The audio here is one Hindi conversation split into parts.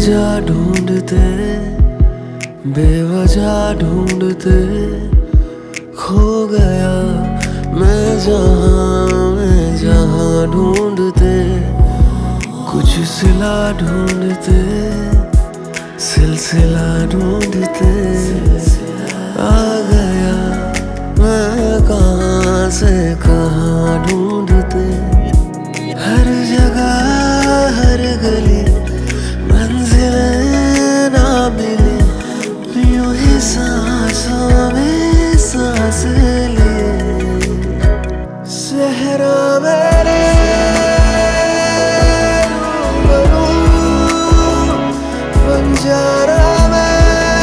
वजह ढूंढते, बेवजह ढूंढते खो गया मैं जहाँ ढूंढते, कुछ सिला ढूंढते, सिलसिला ढूंढते आ गया मैं कहाँ से कहाँ ढूंढते। हर जगह हर गली मंजिलें ना मिले, यूं ही सांसों में सांस ले। सहरा मेरे रूबरू, बंजारा मैं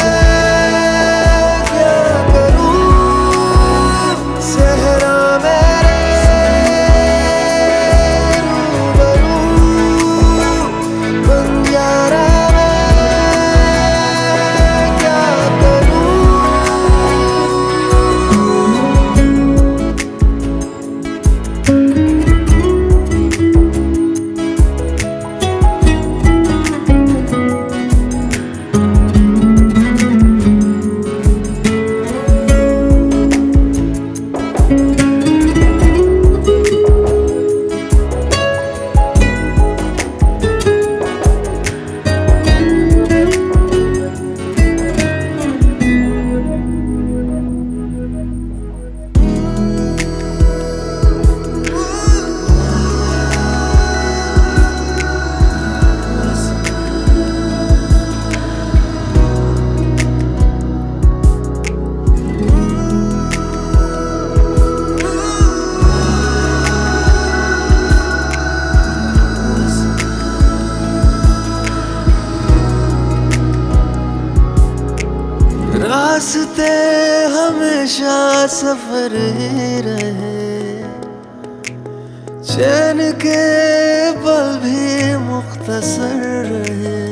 क्या करूं। सहरा मेरे रूबरू, बंजारा मैं क्या करूं। रास्ते हमेशा सफर ही रहे, चैन के पल भी मुख्तसर रहे।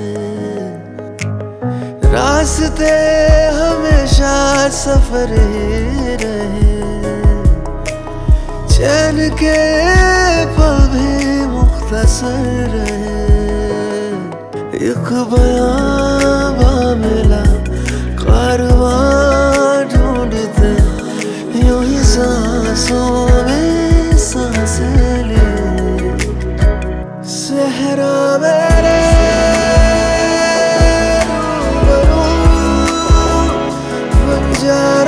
रास्ते हमेशा सफर ही रहे, चैन के पल भी मुख्तसर रहे। एक बयां मिला कारवां ढूंढते, यूं ही सांसों में सांस ले। सहरा मेरे रूबरू, बंजारा